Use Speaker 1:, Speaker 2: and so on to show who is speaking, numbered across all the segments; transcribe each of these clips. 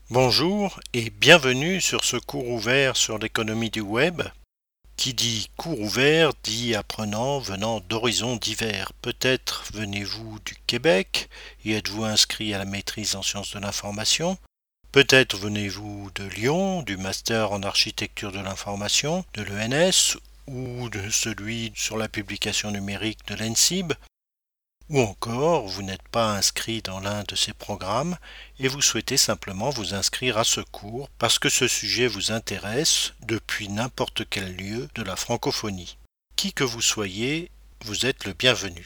Speaker 1: Bonjour et bienvenue sur ce cours ouvert sur l'économie du web. Qui dit cours ouvert dit apprenant venant d'horizons divers. Peut-être venez-vous du Québec et êtes-vous inscrit à la maîtrise en sciences de l'information. Peut-être venez-vous de Lyon, du master en architecture de l'information, de l'ENS ou de celui sur la publication numérique de l'ENSIB. Ou encore, vous n'êtes pas inscrit dans l'un de ces programmes et vous souhaitez simplement vous inscrire à ce cours parce que ce sujet vous intéresse depuis n'importe quel lieu de la francophonie. Qui que vous soyez, vous êtes le bienvenu.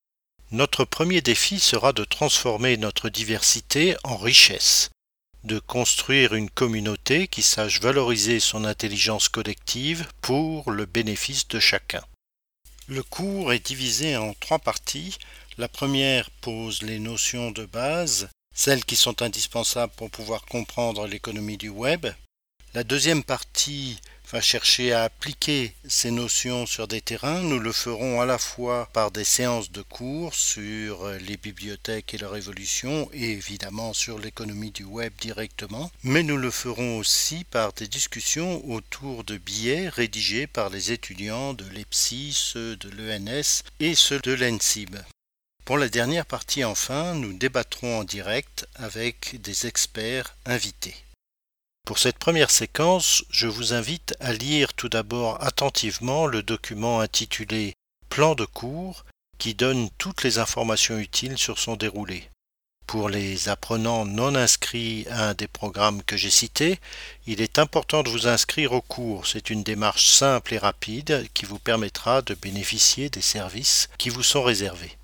Speaker 1: Notre premier défi sera de transformer notre diversité en richesse, de construire une communauté qui sache valoriser son intelligence collective pour le bénéfice de chacun. Le cours est divisé en 3 parties. La première pose les notions de base, celles qui sont indispensables pour pouvoir comprendre l'économie du web. La deuxième partie va chercher à appliquer ces notions sur des terrains. Nous le ferons à la fois par des séances de cours sur les bibliothèques et leur évolution et évidemment sur l'économie du web directement, mais nous le ferons aussi par des discussions autour de billets rédigés par les étudiants de l'EPSI, ceux de l'ENS et ceux de l'ENSIB. Pour la dernière partie enfin, nous débattrons en direct avec des experts invités. Pour cette première séquence, je vous invite à lire tout d'abord attentivement le document intitulé « Plan de cours » qui donne toutes les informations utiles sur son déroulé. Pour les apprenants non inscrits à un des programmes que j'ai cités, il est important de vous inscrire au cours. C'est une démarche simple et rapide qui vous permettra de bénéficier des services qui vous sont réservés.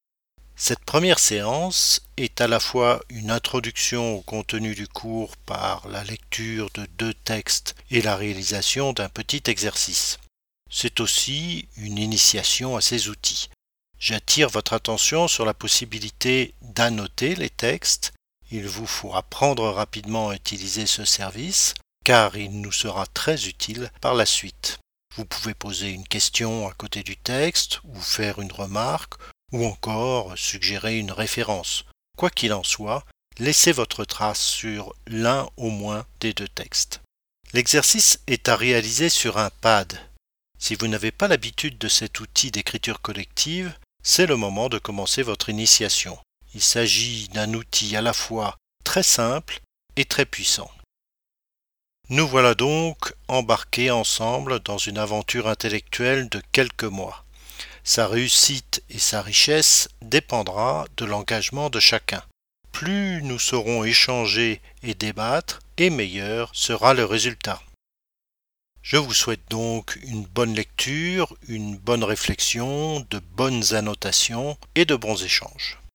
Speaker 1: Cette première séance est à la fois une introduction au contenu du cours par la lecture de 2 textes et la réalisation d'un petit exercice. C'est aussi une initiation à ces outils. J'attire votre attention sur la possibilité d'annoter les textes. Il vous faut apprendre rapidement à utiliser ce service car il nous sera très utile par la suite. Vous pouvez poser une question à côté du texte ou faire une remarque ou encore suggérer une référence. Quoi qu'il en soit, laissez votre trace sur l'un au moins des 2 textes. L'exercice est à réaliser sur un pad. Si vous n'avez pas l'habitude de cet outil d'écriture collective, c'est le moment de commencer votre initiation. Il s'agit d'un outil à la fois très simple et très puissant. Nous voilà donc embarqués ensemble dans une aventure intellectuelle de quelques mois. Sa réussite et sa richesse dépendra de l'engagement de chacun. Plus nous saurons échanger et débattre, et meilleur sera le résultat. Je vous souhaite donc une bonne lecture, une bonne réflexion, de bonnes annotations et de bons échanges.